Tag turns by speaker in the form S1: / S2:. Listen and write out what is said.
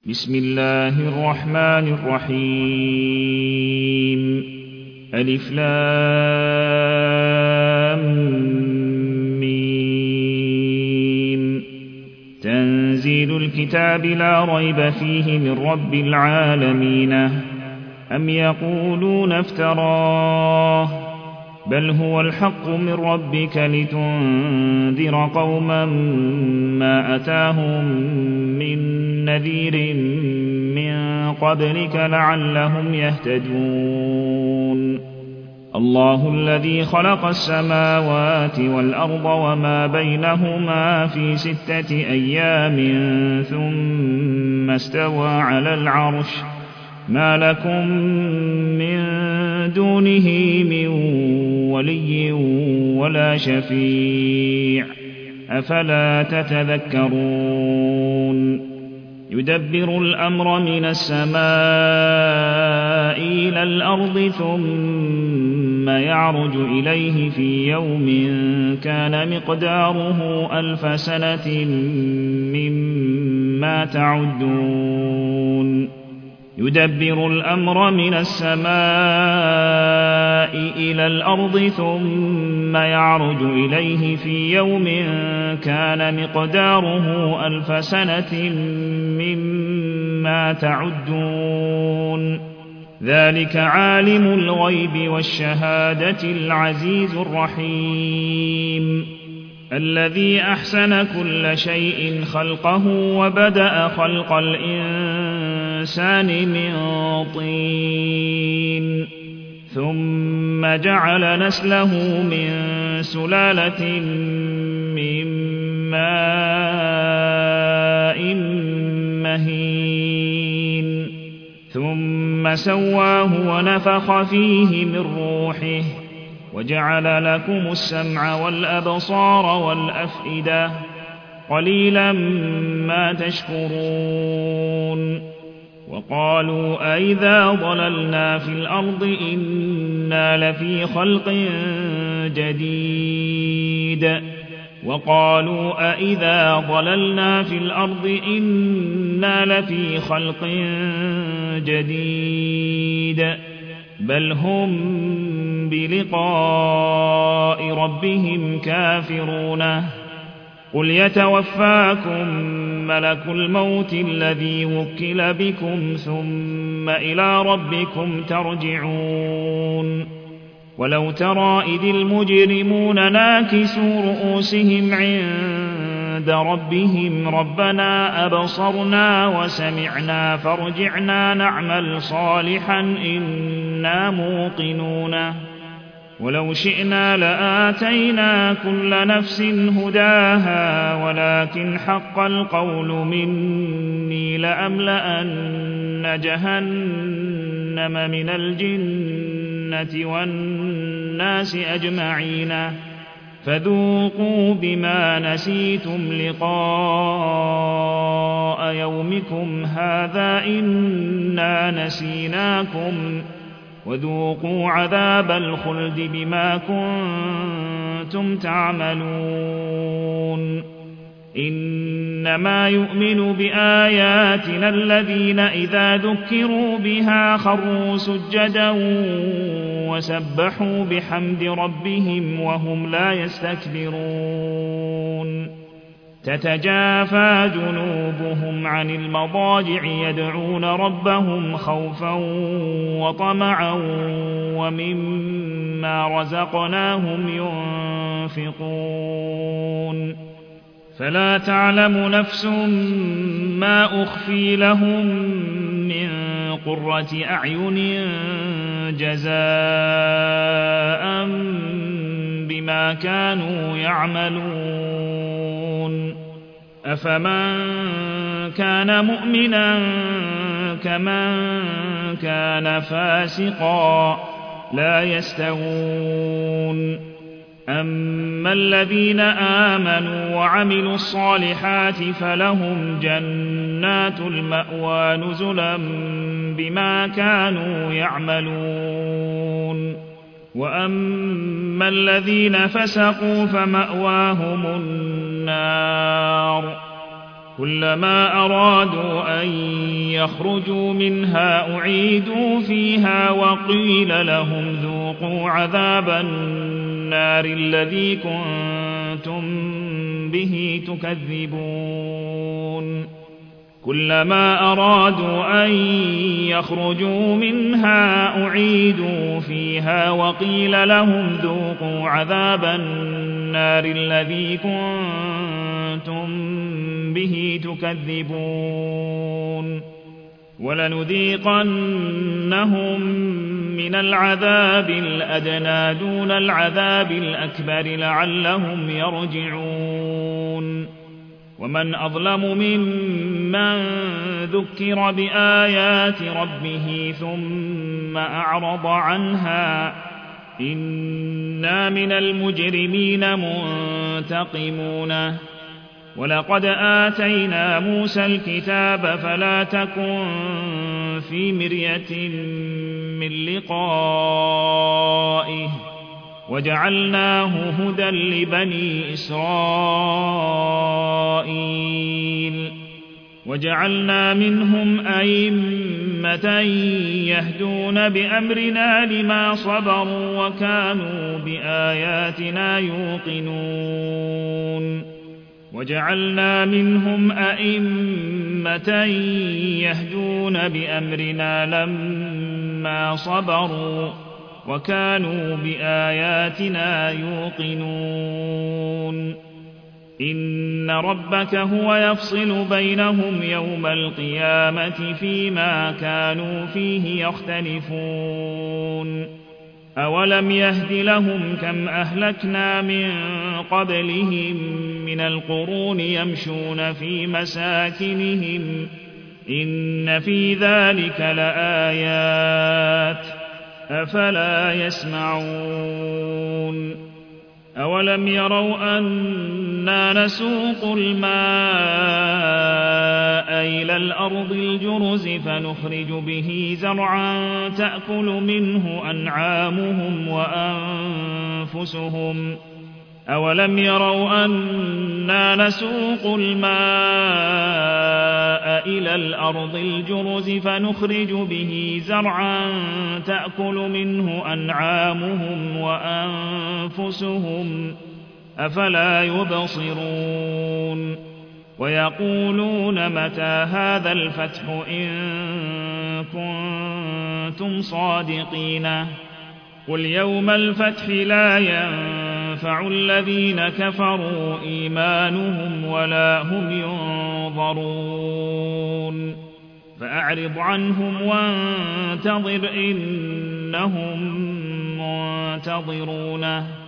S1: بسم الله الرحمن الرحيم ألف لام ميم تنزيل الكتاب لا ريب فيه من رب العالمين أم يقولون افتراه بل هو الحق من ربك لتنذر قوما ما أتاهم من نذير من قبلك لعلهم يهتدون الله الذي خلق السماوات والأرض وما بينهما في 6 أيام ثم استوى على العرش ما لكم من دونه من ولي ولا شفيع أفلا تتذكرون يدبر الأمر من السماء إلى الأرض ثم يعرج إليه في يوم كان مقداره 1000 سنة مما تعدون يدبر الأمر من السماء إلى الأرض ثم يعرج إليه في يوم كان مقداره 1000 سنة مما تعدون ذلك عالم الغيب والشهادة العزيز الرحيم الذي أحسن كل شيء خلقه وبدأ خلق الإنسان من طين ثم جعل نسله من سلالة من ماء مهين ثم سواه ونفخ فيه من روحه وجعل لكم السمع والأبصار والأفئدة قليلا ما تشكرون وقالوا أئذا ضللنا في الأرض إنا لفي خلق جديد وقالوا أئذا ضللنا في الأرض إنا لفي خلق جديد بل هم بلقاء ربهم كافرون قل يتوفاكم ملك الموت الذي وكل بكم ثم إلى ربكم ترجعون ولو ترى إذ المجرمون ناكسوا رؤوسهم عند ربهم ربنا أبصرنا وسمعنا فارجعنا نعمل صالحا إنا موقنون ولو شئنا لآتينا كل نفس هداها ولكن حق القول مني لأملأن جهنم من الجنة والناس أجمعين فذوقوا بما نسيتم لقاء يومكم هذا إنا نسيناكم وذوقوا عذاب الخلد بما كنتم تعملون إنما يؤمن بآياتنا الذين إذا ذكروا بها خروا سجدا وسبحوا بحمد ربهم وهم لا يستكبرون تتجافى جنوبهم عن المضاجع يدعون ربهم خوفا وطمعا ومما رزقناهم ينفقون فلا تعلم نفس ما أخفي لهم من قرة أعين جزاء بما كانوا يعملون أفمن كان مؤمنا كمن كان فاسقا لا يستوون أما الذين آمنوا وعملوا الصالحات فلهم جنات المأوى نزلا بما كانوا يعملون وأما الذين فسقوا فمأواهم النار كلما أرادوا أن يخرجوا منها أعيدوا فيها وقيل لهم ذوقوا عذاب النار الذي كنتم به تكذبون كلما أرادوا أن يخرجوا منها أعيدوا فيها وقيل لهم ذوقوا عذاب النار الذي كنتم به تكذبون ولنذيقنهم من العذاب الأدنى دون العذاب الأكبر لعلهم يرجعون ومن أظلم ممن ذكر بآيات ربه ثم أعرض عنها إنا من المجرمين منتقمون ولقد آتينا موسى الكتاب فلا تكن في مرية من لقائه وجعلناه هدى لبني إسرائيل وجعلنا منهم أئمة يهدون بأمرنا لما صبروا وكانوا بآياتنا يوقنون وجعلنا منهم أئمة يهدون بأمرنا لما صبروا وكانوا بآياتنا يوقنون إن ربك هو يفصل بينهم يوم القيامة فيما كانوا فيه يختلفون أولم يهد لهم كم أهلكنا من قبلهم من القرون يمشون في مساكنهم إن في ذلك لآيات أفلا يسمعون أولم يروا أنا نسوق الماء إلى الأرض الجرز فنخرج به زرعا تأكل منه أنعامهم وأنفسهم أولم يروا أنا نسوق الماء إلى الأرض الجرز فنخرج به زرعا تأكل منه أنعامهم وأنفسهم أفلا يبصرون ويقولون متى هذا الفتح إن كنتم صادقين قل يوم الفتح لا ينفع الذين كفروا إيمانهم ولا هم ينظرون فأعرض عنهم وانتظر إنهم منتظرون